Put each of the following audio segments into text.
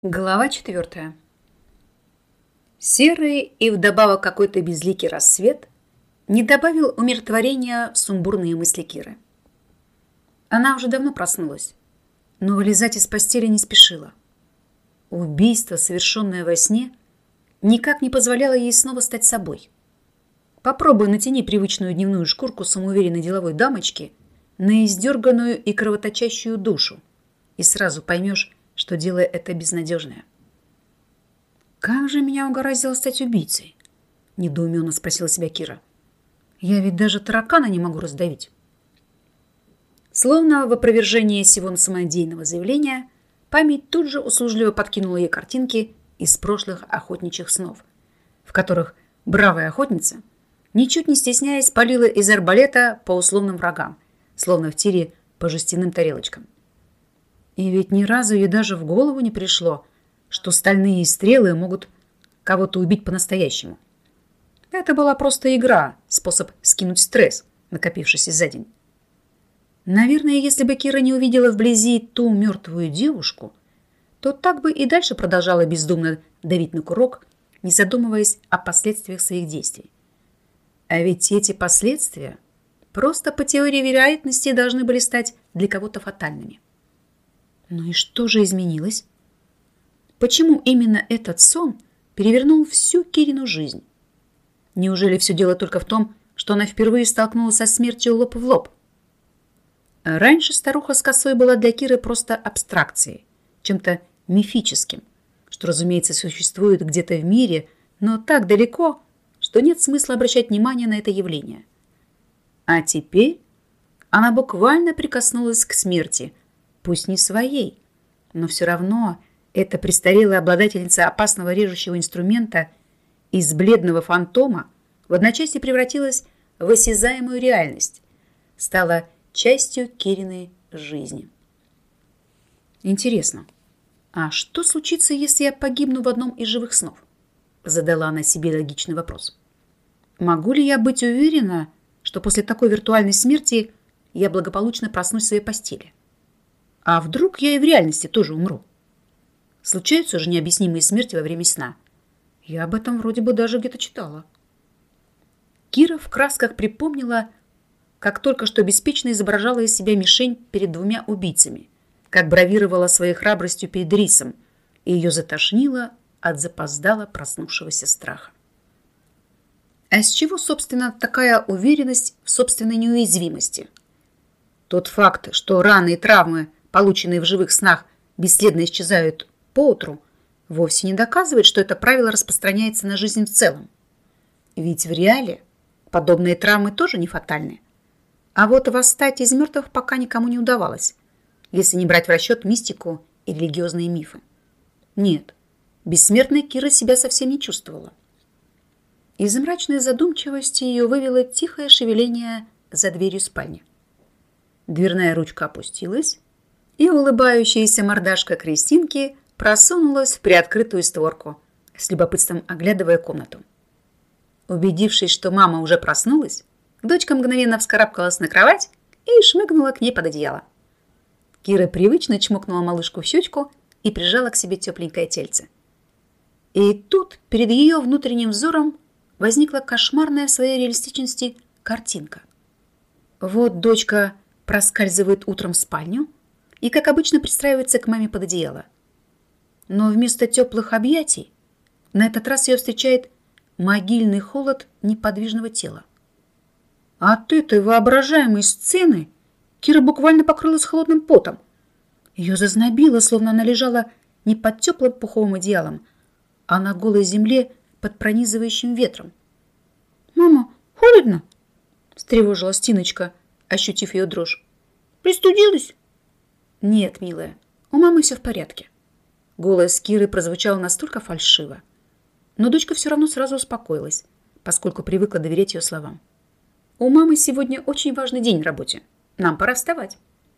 Глава 4. Серый и вдобавок какой-то безликий рассвет не добавил умиротворения в сумбурные мысли Киры. Она уже давно проснулась, но вылезать из постели не спешила. Убийство, совершенное во сне, никак не позволяло ей снова стать собой. Попробуй натяни привычную дневную шкурку самоуверенной деловой дамочки на издерганную и кровоточащую душу, и сразу поймешь, что дело это безнадежное. «Как же меня угораздило стать убийцей?» – недоуменно спросила себя Кира. «Я ведь даже таракана не могу раздавить». Словно в опровержение сего самодеятельного заявления, память тут же услужливо подкинула ей картинки из прошлых охотничьих снов, в которых бравая охотница, ничуть не стесняясь, палила из арбалета по условным врагам, словно в тире по жестяным тарелочкам. И ведь ни разу ей даже в голову не пришло, что стальные стрелы могут кого-то убить по-настоящему. Это была просто игра, способ скинуть стресс, накопившийся за день. Наверное, если бы Кира не увидела вблизи ту мертвую девушку, то так бы и дальше продолжала бездумно давить на курок, не задумываясь о последствиях своих действий. А ведь эти последствия просто по теории вероятности должны были стать для кого-то фатальными. Ну и что же изменилось? Почему именно этот сон перевернул всю Кирину жизнь? Неужели все дело только в том, что она впервые столкнулась со смертью лоб в лоб? Раньше старуха с косой была для Киры просто абстракцией, чем-то мифическим, что, разумеется, существует где-то в мире, но так далеко, что нет смысла обращать внимание на это явление. А теперь она буквально прикоснулась к смерти, пусть не своей, но все равно эта престарелая обладательница опасного режущего инструмента из бледного фантома в одночасье превратилась в осязаемую реальность, стала частью Кириной жизни. Интересно, а что случится, если я погибну в одном из живых снов? Задала она себе логичный вопрос. Могу ли я быть уверена, что после такой виртуальной смерти я благополучно проснусь в своей постели? А вдруг я и в реальности тоже умру? Случаются же необъяснимые смерти во время сна. Я об этом вроде бы даже где-то читала. Кира в красках припомнила, как только что беспечно изображала из себя мишень перед двумя убийцами, как бравировала своей храбростью перед рисом, и ее затошнило от запоздало проснувшегося страха. А с чего, собственно, такая уверенность в собственной неуязвимости? Тот факт, что раны и травмы, полученные в живых снах, бесследно исчезают поутру, вовсе не доказывает, что это правило распространяется на жизнь в целом. Ведь в реале подобные травмы тоже не фатальны. А вот восстать из мертвых пока никому не удавалось, если не брать в расчет мистику и религиозные мифы. Нет, бессмертная Кира себя совсем не чувствовала. Из мрачной задумчивости ее вывело тихое шевеление за дверью спальни. Дверная ручка опустилась, и улыбающаяся мордашка Кристинки просунулась в приоткрытую створку, с любопытством оглядывая комнату. Убедившись, что мама уже проснулась, дочка мгновенно вскарабкалась на кровать и шмыгнула к ней под одеяло. Кира привычно чмокнула малышку в щечку и прижала к себе тепленькое тельце. И тут перед ее внутренним взором возникла кошмарная в своей реалистичности картинка. Вот дочка проскальзывает утром в спальню и, как обычно, пристраивается к маме под одеяло. Но вместо теплых объятий на этот раз ее встречает могильный холод неподвижного тела. От этой воображаемой сцены Кира буквально покрылась холодным потом. Ее зазнобило, словно она лежала не под теплым пуховым одеялом, а на голой земле под пронизывающим ветром. «Мама, холодно?» – встревожилась Тиночка, ощутив ее дрожь. «Пристудилась?» «Нет, милая, у мамы все в порядке». Голос Киры прозвучал настолько фальшиво, но дочка все равно сразу успокоилась, поскольку привыкла доверять ее словам. «У мамы сегодня очень важный день в работе. Нам пора вставать».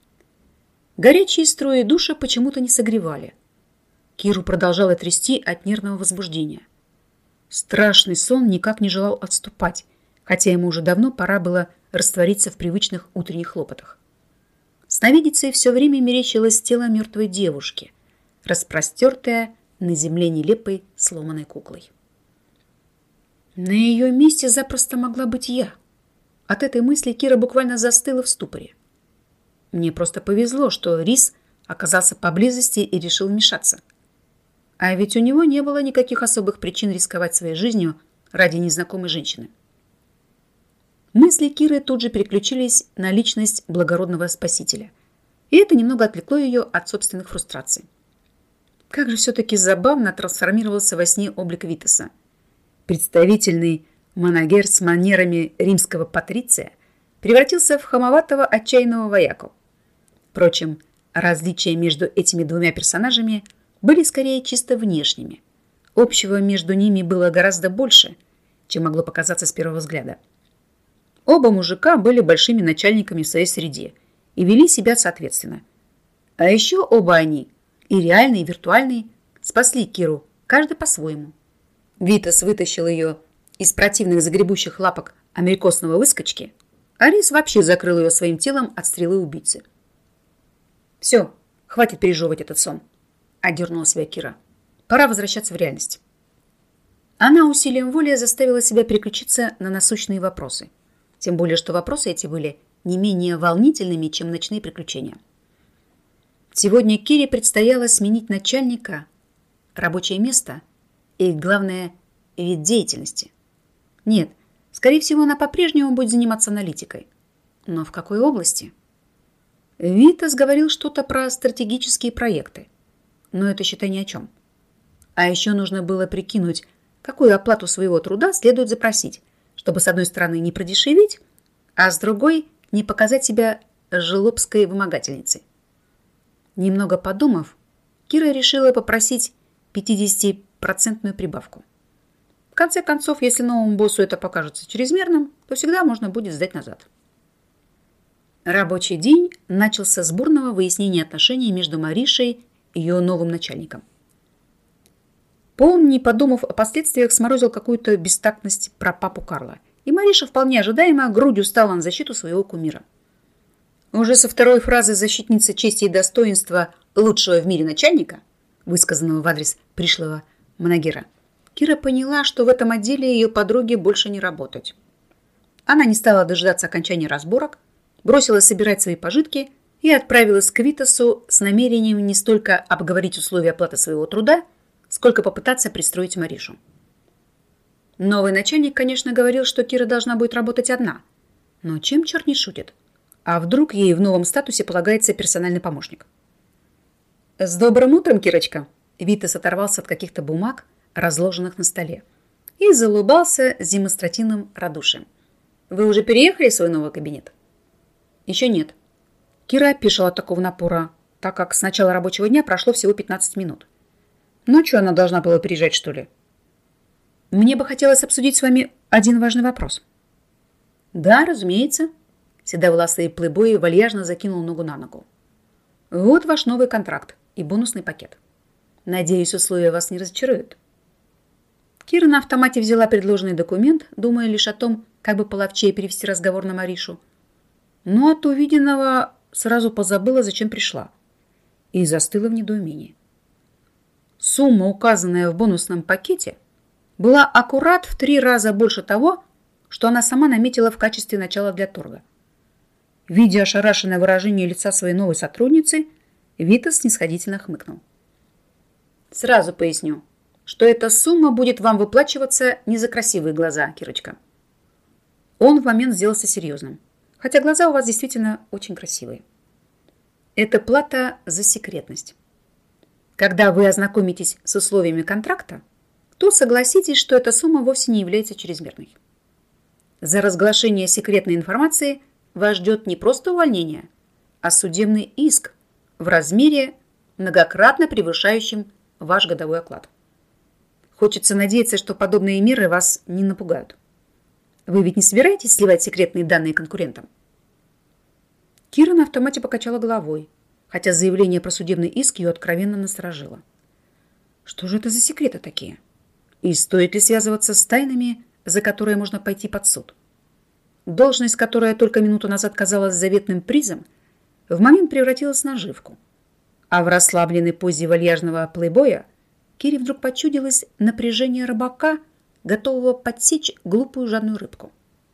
Горячие струи душа почему-то не согревали. Киру продолжала трясти от нервного возбуждения. Страшный сон никак не желал отступать, хотя ему уже давно пора было раствориться в привычных утренних хлопотах. Сновидицей все время мерещилось тело мертвой девушки, распростертая на земле нелепой сломанной куклой. На ее месте запросто могла быть я. От этой мысли Кира буквально застыла в ступоре. Мне просто повезло, что Рис оказался поблизости и решил вмешаться. А ведь у него не было никаких особых причин рисковать своей жизнью ради незнакомой женщины. Мысли Киры тут же переключились на личность благородного спасителя, и это немного отвлекло ее от собственных фрустраций. Как же все-таки забавно трансформировался во сне облик Витаса. Представительный манагер с манерами римского патриция превратился в хамоватого отчаянного вояку. Впрочем, различия между этими двумя персонажами были скорее чисто внешними. Общего между ними было гораздо больше, чем могло показаться с первого взгляда. Оба мужика были большими начальниками в своей среде и вели себя соответственно. А еще оба они, и реальные, и виртуальные, спасли Киру, каждый по-своему. Витас вытащил ее из противных загребущих лапок америкосного выскочки, а Рис вообще закрыл ее своим телом от стрелы убийцы. «Все, хватит пережевывать этот сон», — одернула себя Кира. «Пора возвращаться в реальность». Она усилием воли заставила себя переключиться на насущные вопросы. Тем более, что вопросы эти были не менее волнительными, чем ночные приключения. Сегодня Кире предстояло сменить начальника, рабочее место и, главное, вид деятельности. Нет, скорее всего, она по-прежнему будет заниматься аналитикой. Но в какой области? Витас говорил что-то про стратегические проекты. Но это, считай, ни о чем. А еще нужно было прикинуть, какую оплату своего труда следует запросить, чтобы с одной стороны не продешевить, а с другой не показать себя жлобской вымогательницей. Немного подумав, Кира решила попросить 50% прибавку. В конце концов, если новому боссу это покажется чрезмерным, то всегда можно будет сдать назад. Рабочий день начался с бурного выяснения отношений между Маришей и ее новым начальником. Пол, не подумав о последствиях, сморозил какую-то бестактность про папу Карла, и Мариша вполне ожидаемо грудью стала на защиту своего кумира. Уже со второй фразы защитницы чести и достоинства лучшего в мире начальника, высказанного в адрес пришлого манагера, Кира поняла, что в этом отделе ее подруге больше не работать. Она не стала дожидаться окончания разборок, бросилась собирать свои пожитки и отправилась к Витасу с намерением не столько обговорить условия оплаты своего труда, сколько попытаться пристроить Маришу. Новый начальник, конечно, говорил, что Кира должна будет работать одна. Но чем черт не шутит? А вдруг ей в новом статусе полагается персональный помощник? «С добрым утром, Кирочка!» Витас оторвался от каких-то бумаг, разложенных на столе, и залыбался с демонстративным радушием. «Вы уже переехали в свой новый кабинет?» «Еще нет». Кира опешила от такого напора, так как с начала рабочего дня прошло всего 15 минут. Ночью она должна была приезжать, что ли? Мне бы хотелось обсудить с вами один важный вопрос. Да, разумеется. Седовласый плейбой вальяжно закинул ногу на ногу. Вот ваш новый контракт и бонусный пакет. Надеюсь, условия вас не разочаруют. Кира на автомате взяла предложенный документ, думая лишь о том, как бы половчее перевести разговор на Маришу. Но от увиденного сразу позабыла, зачем пришла, и застыла в недоумении. Сумма, указанная в бонусном пакете, была аккурат в 3 раза больше того, что она сама наметила в качестве начала для торга. Видя ошарашенное выражение лица своей новой сотрудницы, Витас снисходительно хмыкнул. Сразу поясню, что эта сумма будет вам выплачиваться не за красивые глаза, Кирочка. Он в момент сделался серьезным, хотя глаза у вас действительно очень красивые. Это плата за секретность. Когда вы ознакомитесь с условиями контракта, то согласитесь, что эта сумма вовсе не является чрезмерной. За разглашение секретной информации вас ждет не просто увольнение, а судебный иск в размере, многократно превышающем ваш годовой оклад. Хочется надеяться, что подобные меры вас не напугают. Вы ведь не собираетесь сливать секретные данные конкурентам? Кира на автомате покачала головой, хотя заявление про судебный иск ее откровенно насторожило. Что же это за секреты такие? И стоит ли связываться с тайнами, за которые можно пойти под суд? Должность, которая только минуту назад казалась заветным призом, в момент превратилась в наживку. А в расслабленной позе вальяжного плейбоя Кире вдруг почудилось напряжение рыбака, готового подсечь глупую жадную рыбку.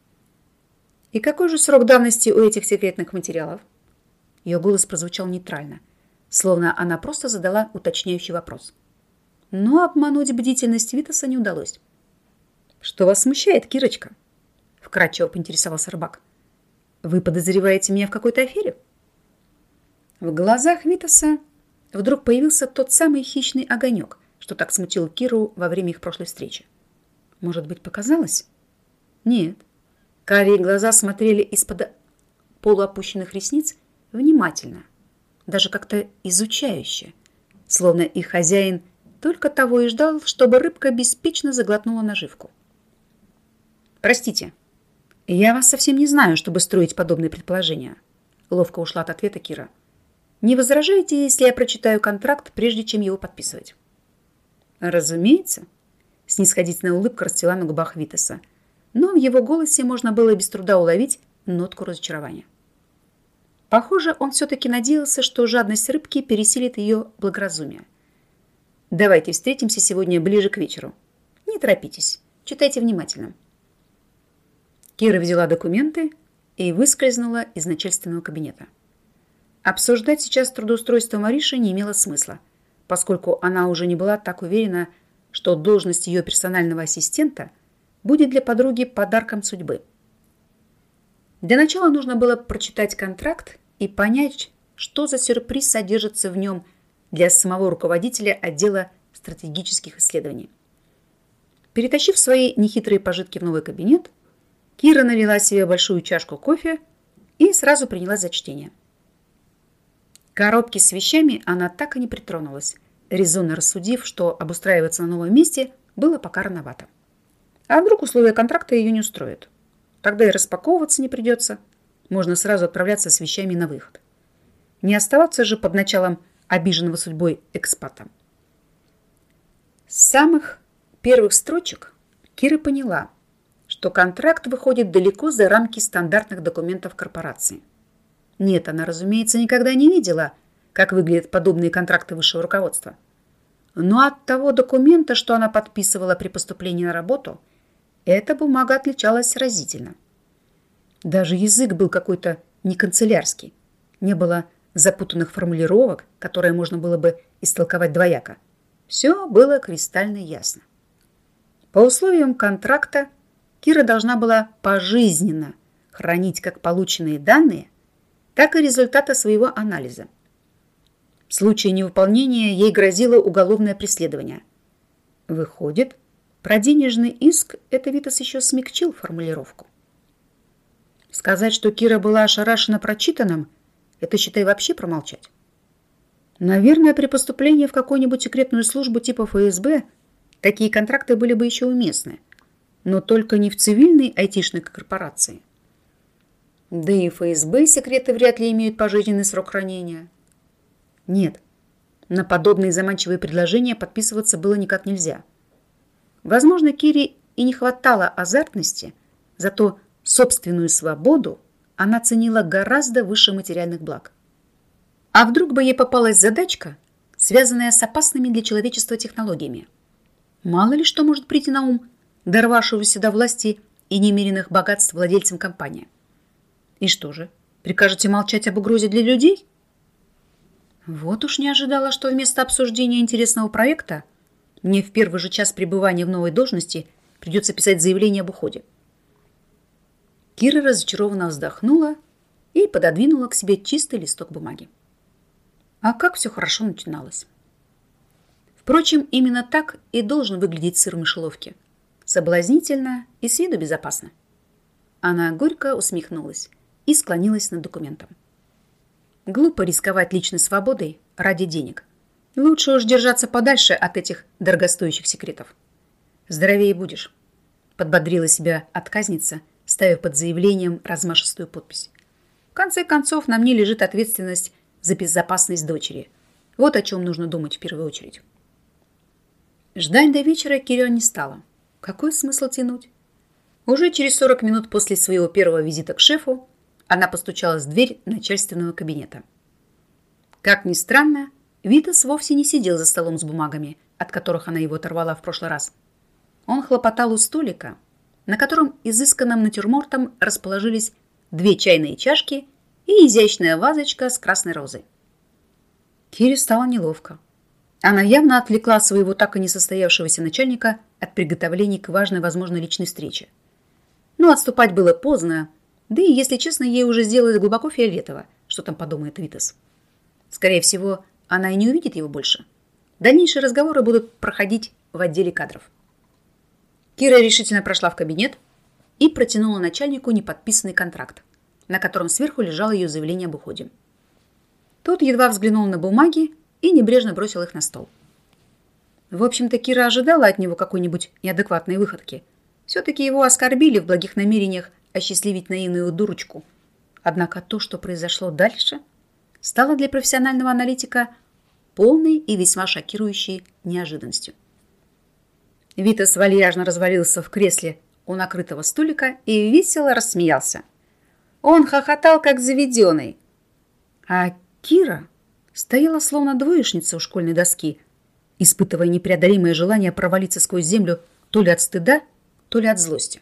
«И какой же срок давности у этих секретных материалов?» Ее голос прозвучал нейтрально, словно она просто задала уточняющий вопрос. Но обмануть бдительность Витаса не удалось. «Что вас смущает, Кирочка?» — вкратчиво поинтересовался рыбак. «Вы подозреваете меня в какой-то афере?» В глазах Витаса вдруг появился тот самый хищный огонек, что так смутил Киру во время их прошлой встречи. Может быть, показалось? Нет. Карие глаза смотрели из-под полуопущенных ресниц внимательно, даже как-то изучающе, словно их хозяин только того и ждал, чтобы рыбка беспечно заглотнула наживку. «Простите, я вас совсем не знаю, чтобы строить подобные предположения», — ловко ушла от ответа Кира. «Не возражаете, если я прочитаю контракт, прежде чем его подписывать?» «Разумеется», — снисходительная улыбка расцвела на губах Витаса, но в его голосе можно было без труда уловить нотку разочарования. Похоже, он все-таки надеялся, что жадность рыбки пересилит ее благоразумие. «Давайте встретимся сегодня ближе к вечеру. Не торопитесь, читайте внимательно». Кира взяла документы и выскользнула из начальственного кабинета. Обсуждать сейчас трудоустройство Мариши не имело смысла, поскольку она уже не была так уверена, что должность ее персонального ассистента будет для подруги подарком судьбы. Для начала нужно было прочитать контракт и понять, что за сюрприз содержится в нем для самого руководителя отдела стратегических исследований. Перетащив свои нехитрые пожитки в новый кабинет, Кира налила себе большую чашку кофе и сразу принялась за чтение. К коробке с вещами она так и не притронулась, резонно рассудив, что обустраиваться на новом месте было пока рановато. А вдруг условия контракта ее не устроят? Тогда и распаковываться не придется. Можно сразу отправляться с вещами на выход. Не оставаться же под началом обиженного судьбой экспата. С самых первых строчек Кира поняла, что контракт выходит далеко за рамки стандартных документов корпорации. Нет, она, разумеется, никогда не видела, как выглядят подобные контракты высшего руководства. Но от того документа, что она подписывала при поступлении на работу, эта бумага отличалась разительно. Даже язык был какой-то не канцелярский. Не было запутанных формулировок, которые можно было бы истолковать двояко. Все было кристально ясно. По условиям контракта Кира должна была пожизненно хранить как полученные данные, так и результаты своего анализа. В случае невыполнения ей грозило уголовное преследование. Выходит, про денежный иск это Витас еще смягчил формулировку. Сказать, что Кира была ошарашена прочитанным, это, считай, вообще промолчать. Наверное, при поступлении в какую-нибудь секретную службу типа ФСБ такие контракты были бы еще уместны, но только не в цивильной айтишной корпорации. Да и ФСБ секреты вряд ли имеют пожизненный срок хранения. Нет, на подобные заманчивые предложения подписываться было никак нельзя. Возможно, Кире и не хватало азартности, зато собственную свободу она ценила гораздо выше материальных благ. А вдруг бы ей попалась задачка, связанная с опасными для человечества технологиями? Мало ли что может прийти на ум дорвавшегося до власти и немеренных богатств владельцам компании. И что же, прикажете молчать об угрозе для людей? Вот уж не ожидала, что вместо обсуждения интересного проекта мне в первый же час пребывания в новой должности придется писать заявление об уходе. Кира разочарованно вздохнула и пододвинула к себе чистый листок бумаги. А как все хорошо начиналось. Впрочем, именно так и должен выглядеть сыр в мышеловке. Соблазнительно и с виду безопасно. Она горько усмехнулась и склонилась над документом. Глупо рисковать личной свободой ради денег. Лучше уж держаться подальше от этих дорогостоящих секретов. Здоровее будешь, подбодрила себя отказница, ставив под заявлением размашистую подпись. В конце концов, на мне лежит ответственность за безопасность дочери. Вот о чем нужно думать в первую очередь. Ждать до вечера Кира не стала. Какой смысл тянуть? Уже через 40 минут после своего первого визита к шефу она постучалась в дверь начальственного кабинета. Как ни странно, Витас вовсе не сидел за столом с бумагами, от которых она его оторвала в прошлый раз. Он хлопотал у столика, на котором изысканным натюрмортом расположились 2 чайные чашки и изящная вазочка с красной розой. Кире стало неловко. Она явно отвлекла своего так и не состоявшегося начальника от приготовлений к важной, возможно, личной встрече. Но отступать было поздно, да и, если честно, ей уже сделалось глубоко фиолетово, что там подумает Витас. Скорее всего, она и не увидит его больше. Дальнейшие разговоры будут проходить в отделе кадров. Кира решительно прошла в кабинет и протянула начальнику неподписанный контракт, на котором сверху лежало ее заявление об уходе. Тот едва взглянул на бумаги и небрежно бросил их на стол. В общем-то, Кира ожидала от него какой-нибудь неадекватной выходки. Все-таки его оскорбили в благих намерениях осчастливить наивную дурочку. Однако то, что произошло дальше, стало для профессионального аналитика полной и весьма шокирующей неожиданностью. Витас вальяжно развалился в кресле у накрытого столика и весело рассмеялся. Он хохотал, как заведенный. А Кира стояла словно двоечница у школьной доски, испытывая непреодолимое желание провалиться сквозь землю то ли от стыда, то ли от злости.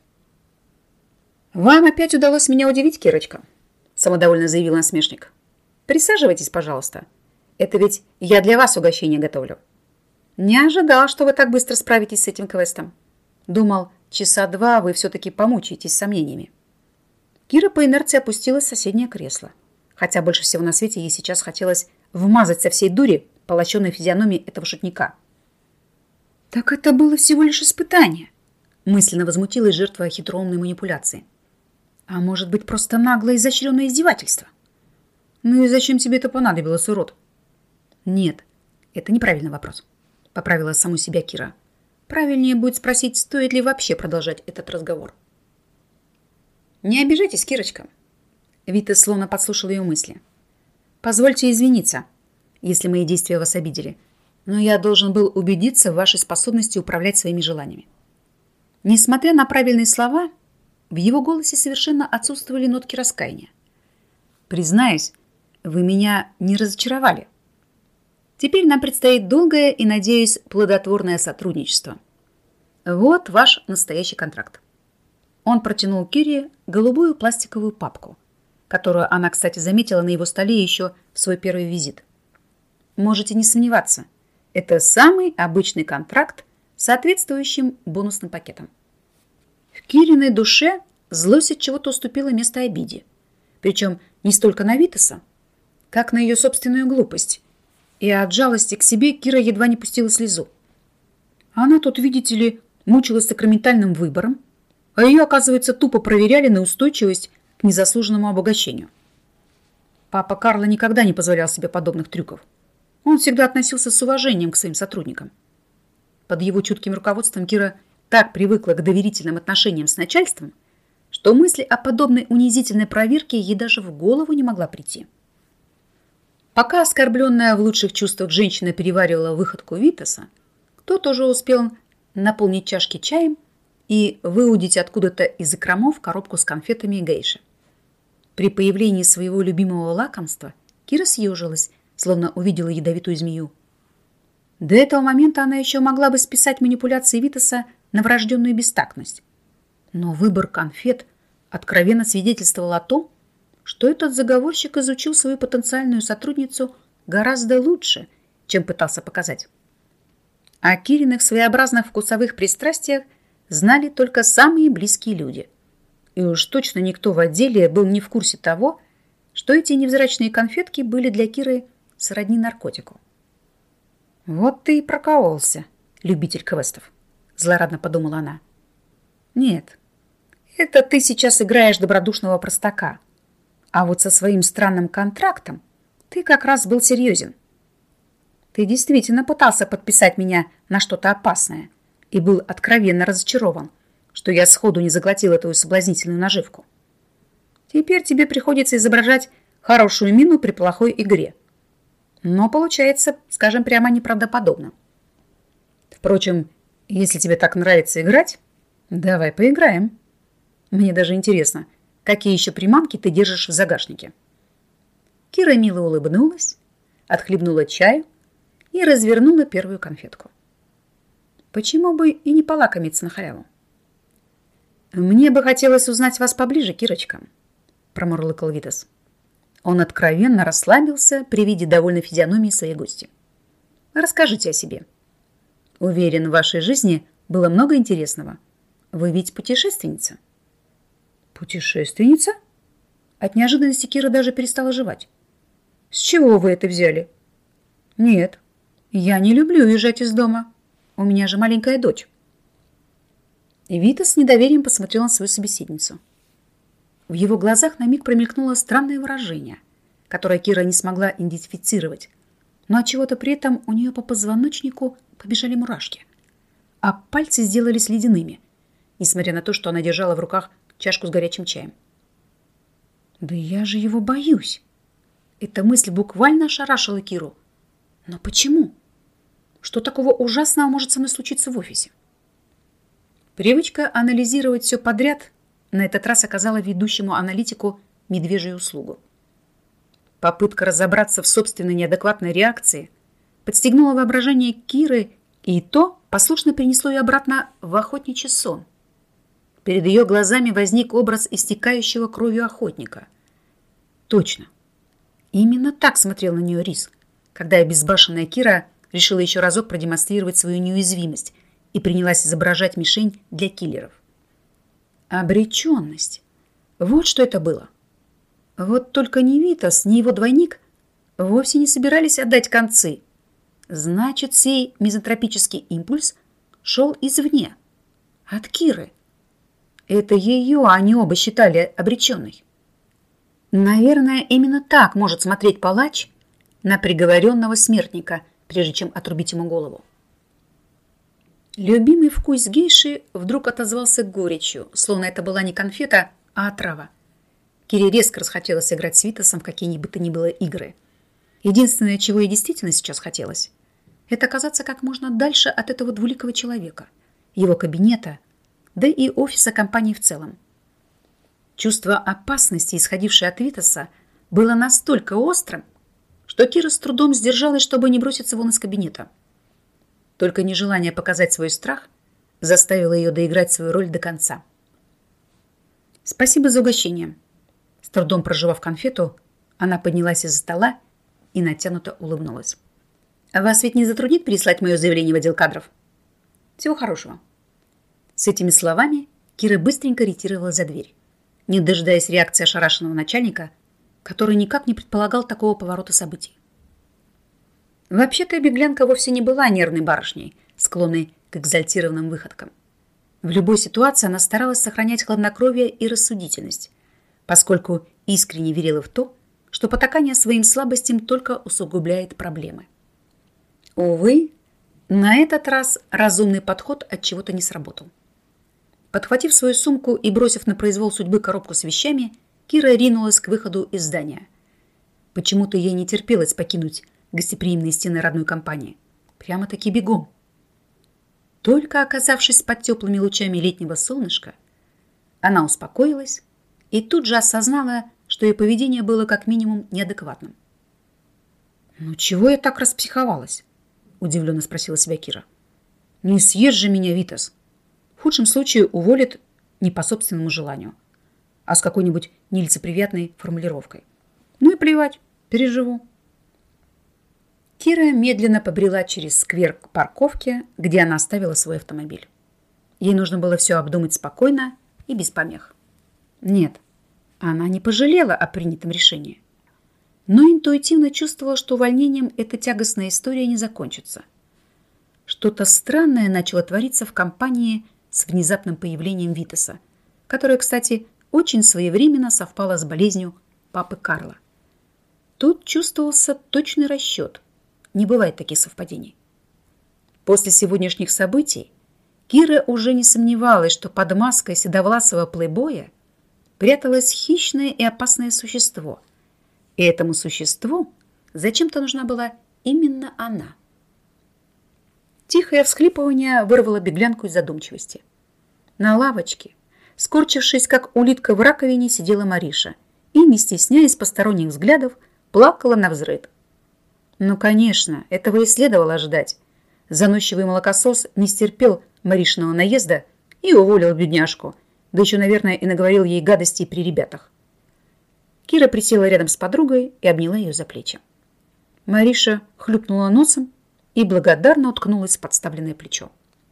«Вам опять удалось меня удивить, Кирочка», — самодовольно заявил насмешник. «Присаживайтесь, пожалуйста. Это ведь я для вас угощение готовлю. Не ожидал, что вы так быстро справитесь с этим квестом. Думал, часа 2 вы все-таки помучаетесь с сомнениями». Кира по инерции опустилась в соседнее кресло, хотя больше всего на свете ей сейчас хотелось вмазать со всей дури по лощеной физиономии этого шутника. «Так это было всего лишь испытание», — мысленно возмутилась жертва хитроумной манипуляции. «А может быть, просто наглое изощренное издевательство? Ну и зачем тебе это понадобилось, урод?» «Нет, это неправильный вопрос», — поправила саму себя Кира. «Правильнее будет спросить, стоит ли вообще продолжать этот разговор». «Не обижайтесь, Кирочка». Витас словно подслушал ее мысли. «Позвольте извиниться, если мои действия вас обидели, но я должен был убедиться в вашей способности управлять своими желаниями». Несмотря на правильные слова, в его голосе совершенно отсутствовали нотки раскаяния. «Признаюсь, вы меня не разочаровали. Теперь нам предстоит долгое и, надеюсь, плодотворное сотрудничество. Вот ваш настоящий контракт». Он протянул Кире голубую пластиковую папку, которую она, кстати, заметила на его столе еще в свой первый визит. Можете не сомневаться, это самый обычный контракт с соответствующим бонусным пакетом. В Кириной душе злость от чего-то уступила место обиде, причем не столько на Витаса, как на ее собственную глупость, и от жалости к себе Кира едва не пустила слезу. Она тут, видите ли, мучилась сакраментальным выбором, а ее, оказывается, тупо проверяли на устойчивость к незаслуженному обогащению. Папа Карло никогда не позволял себе подобных трюков. Он всегда относился с уважением к своим сотрудникам. Под его чутким руководством Кира так привыкла к доверительным отношениям с начальством, что мысли о подобной унизительной проверке ей даже в голову не могла прийти. Пока оскорбленная в лучших чувствах женщина переваривала выходку Витаса, тот уже успел наполнить чашки чаем и выудить откуда-то из закромов коробку с конфетами и гейши. При появлении своего любимого лакомства Кира съежилась, словно увидела ядовитую змею. До этого момента она еще могла бы списать манипуляции Витаса на врожденную бестактность. Но выбор конфет откровенно свидетельствовал о том, что этот заговорщик изучил свою потенциальную сотрудницу гораздо лучше, чем пытался показать. О Кириных своеобразных вкусовых пристрастиях знали только самые близкие люди. И уж точно никто в отделе был не в курсе того, что эти невзрачные конфетки были для Киры сродни наркотику. «Вот ты и прокололся, любитель квестов», — злорадно подумала она. «Нет, это ты сейчас играешь добродушного простака. А вот со своим странным контрактом ты как раз был серьезен. Ты действительно пытался подписать меня на что-то опасное и был откровенно разочарован, что я сходу не заглотил эту соблазнительную наживку. Теперь тебе приходится изображать хорошую мину при плохой игре. Но получается, скажем прямо, неправдоподобно. Впрочем, если тебе так нравится играть, давай поиграем. Мне даже интересно, какие еще приманки ты держишь в загашнике». Кира мило улыбнулась, отхлебнула чаю и развернула первую конфетку. Почему бы и не полакомиться на халяву? «Мне бы хотелось узнать вас поближе, Кирочка», – промурлыкал Витас. Он откровенно расслабился при виде довольной физиономии своей гости. «Расскажите о себе. Уверен, в вашей жизни было много интересного. Вы ведь путешественница». «Путешественница?» От неожиданности Кира даже перестала жевать. «С чего вы это взяли?» «Нет, я не люблю уезжать из дома. У меня же маленькая дочь». Витас с недоверием посмотрел на свою собеседницу. В его глазах на миг промелькнуло странное выражение, которое Кира не смогла идентифицировать, но отчего-то при этом у нее по позвоночнику побежали мурашки, а пальцы сделались ледяными, несмотря на то, что она держала в руках чашку с горячим чаем. «Да я же его боюсь!» Эта мысль буквально ошарашила Киру. «Но почему? Что такого ужасного может со мной случиться в офисе?» Привычка анализировать все подряд на этот раз оказала ведущему аналитику медвежью услугу. Попытка разобраться в собственной неадекватной реакции подстегнула воображение Киры, и то послушно перенесло ее обратно в охотничий сон. Перед ее глазами возник образ истекающего кровью охотника. Точно. Именно так смотрел на нее Рис, когда обезбашенная Кира решила еще разок продемонстрировать свою неуязвимость и принялась изображать мишень для киллеров. Обреченность. Вот что это было. Вот только ни Витас, ни его двойник вовсе не собирались отдать концы. Значит, сей мизантропический импульс шел извне, от Киры. Это ее они оба считали обреченной. Наверное, именно так может смотреть палач на приговоренного смертника, прежде чем отрубить ему голову. Любимый вкус гейши вдруг отозвался горечью, словно это была не конфета, а отрава. Кире резко расхотелось играть с Витасом в какие бы то ни было игры. Единственное, чего ей действительно сейчас хотелось, это оказаться как можно дальше от этого двуликого человека, его кабинета, да и офиса компании в целом. Чувство опасности, исходившее от Витаса, было настолько острым, что Кира с трудом сдержалась, чтобы не броситься вон из кабинета. Только нежелание показать свой страх заставило ее доиграть свою роль до конца. «Спасибо за угощение». С трудом прожевав конфету, она поднялась из-за стола и натянуто улыбнулась. «Вас ведь не затруднит переслать мое заявление в отдел кадров? Всего хорошего». С этими словами Кира быстренько ретировалась за дверь, не дожидаясь реакции ошарашенного начальника, который никак не предполагал такого поворота событий. Вообще-то беглянка вовсе не была нервной барышней, склонной к экзальтированным выходкам. В любой ситуации она старалась сохранять хладнокровие и рассудительность, поскольку искренне верила в то, что потакание своим слабостям только усугубляет проблемы. Увы, на этот раз разумный подход от чего-то не сработал. Подхватив свою сумку и бросив на произвол судьбы коробку с вещами, Кира ринулась к выходу из здания. Почему-то ей не терпелось покинуть гостеприимные стены родной компании. Прямо-таки бегом. Только оказавшись под теплыми лучами летнего солнышка, она успокоилась и тут же осознала, что ее поведение было как минимум неадекватным. «Ну чего я так распсиховалась?» – удивленно спросила себя Кира. «Не съешь же меня, Витас. В худшем случае уволят не по собственному желанию, а с какой-нибудь нелицеприятной формулировкой. Ну и плевать, переживу». Кира медленно побрела через сквер к парковке, где она оставила свой автомобиль. Ей нужно было все обдумать спокойно и без помех. Нет, она не пожалела о принятом решении, но интуитивно чувствовала, что увольнением эта тягостная история не закончится. Что-то странное начало твориться в компании с внезапным появлением Витаса, которое, кстати, очень своевременно совпало с болезнью папы Карла. Тут чувствовался точный расчет. Не бывает таких совпадений. После сегодняшних событий Кира уже не сомневалась, что под маской седовласого плейбоя пряталось хищное и опасное существо. И этому существу зачем-то нужна была именно она. Тихое всхлипывание вырвало беглянку из задумчивости. На лавочке, скорчившись, как улитка в раковине, сидела Мариша и, не стесняясь посторонних взглядов, плакала навзрыд. Ну, конечно, этого и следовало ожидать. Заносчивый молокосос не стерпел Маришиного наезда и уволил бедняжку, да еще, наверное, и наговорил ей гадостей при ребятах. Кира присела рядом с подругой и обняла ее за плечи. Мариша хлюпнула носом и благодарно уткнулась в подставленное плечо.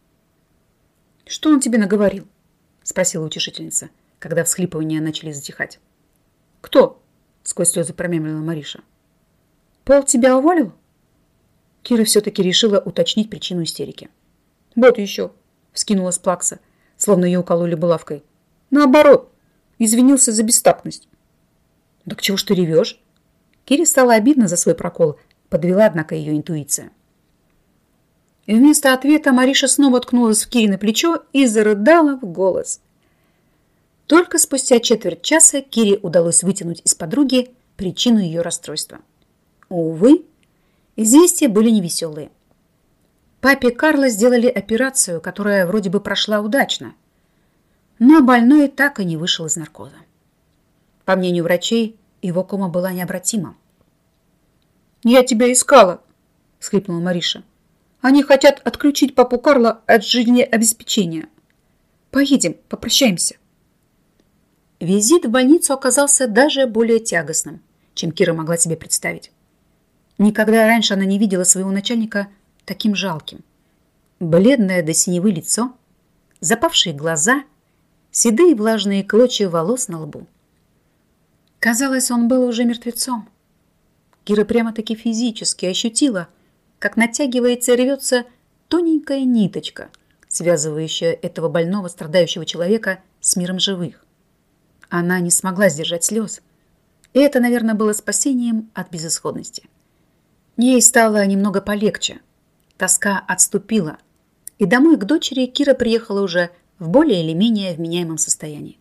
«Что он тебе наговорил?» – спросила утешительница, когда всхлипывания начали затихать. «Кто?» – сквозь слезы промямлила Мариша. «Пол тебя уволил?» Кира все-таки решила уточнить причину истерики. «Вот еще!» – вскинулась плакса, словно ее укололи булавкой. «Наоборот, извинился за бестактность». «Так чего ж ты ревешь?» Кире стало обидно за свой прокол, подвела, однако, ее интуиция. И вместо ответа Мариша снова ткнулась в Кирино плечо и зарыдала в голос. Только спустя четверть часа Кире удалось вытянуть из подруги причину ее расстройства. Увы, известия были невеселые. Папе Карло сделали операцию, которая вроде бы прошла удачно, но больной так и не вышел из наркоза. По мнению врачей, его кома была необратима. «Я тебя искала!» – всхлипнула Мариша. «Они хотят отключить папу Карло от жизнеобеспечения. Поедем, попрощаемся». Визит в больницу оказался даже более тягостным, чем Кира могла себе представить. Никогда раньше она не видела своего начальника таким жалким. Бледное до синевы лицо, запавшие глаза, седые влажные клочья волос на лбу. Казалось, он был уже мертвецом. Кира прямо-таки физически ощутила, как натягивается и рвется тоненькая ниточка, связывающая этого больного, страдающего человека с миром живых. Она не смогла сдержать слез, и это, наверное, было спасением от безысходности. Ей стало немного полегче, тоска отступила, и домой к дочери Кира приехала уже в более или менее вменяемом состоянии.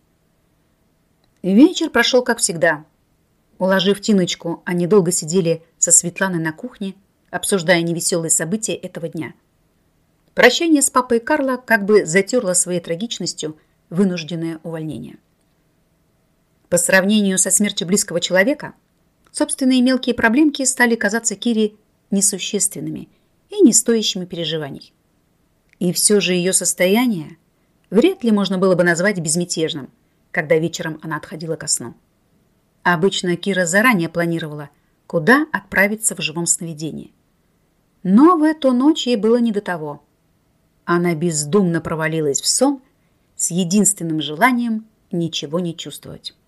Вечер прошел как всегда. Уложив Тиночку, они долго сидели со Светланой на кухне, обсуждая невеселые события этого дня. Прощание с папой Карло как бы затерло своей трагичностью вынужденное увольнение. По сравнению со смертью близкого человека, собственные мелкие проблемки стали казаться Кире несущественными и не стоящими переживаний. И все же ее состояние вряд ли можно было бы назвать безмятежным, когда вечером она отходила ко сну. Обычно Кира заранее планировала, куда отправиться в живом сновидении. Но в эту ночь ей было не до того. Она бездумно провалилась в сон с единственным желанием ничего не чувствовать.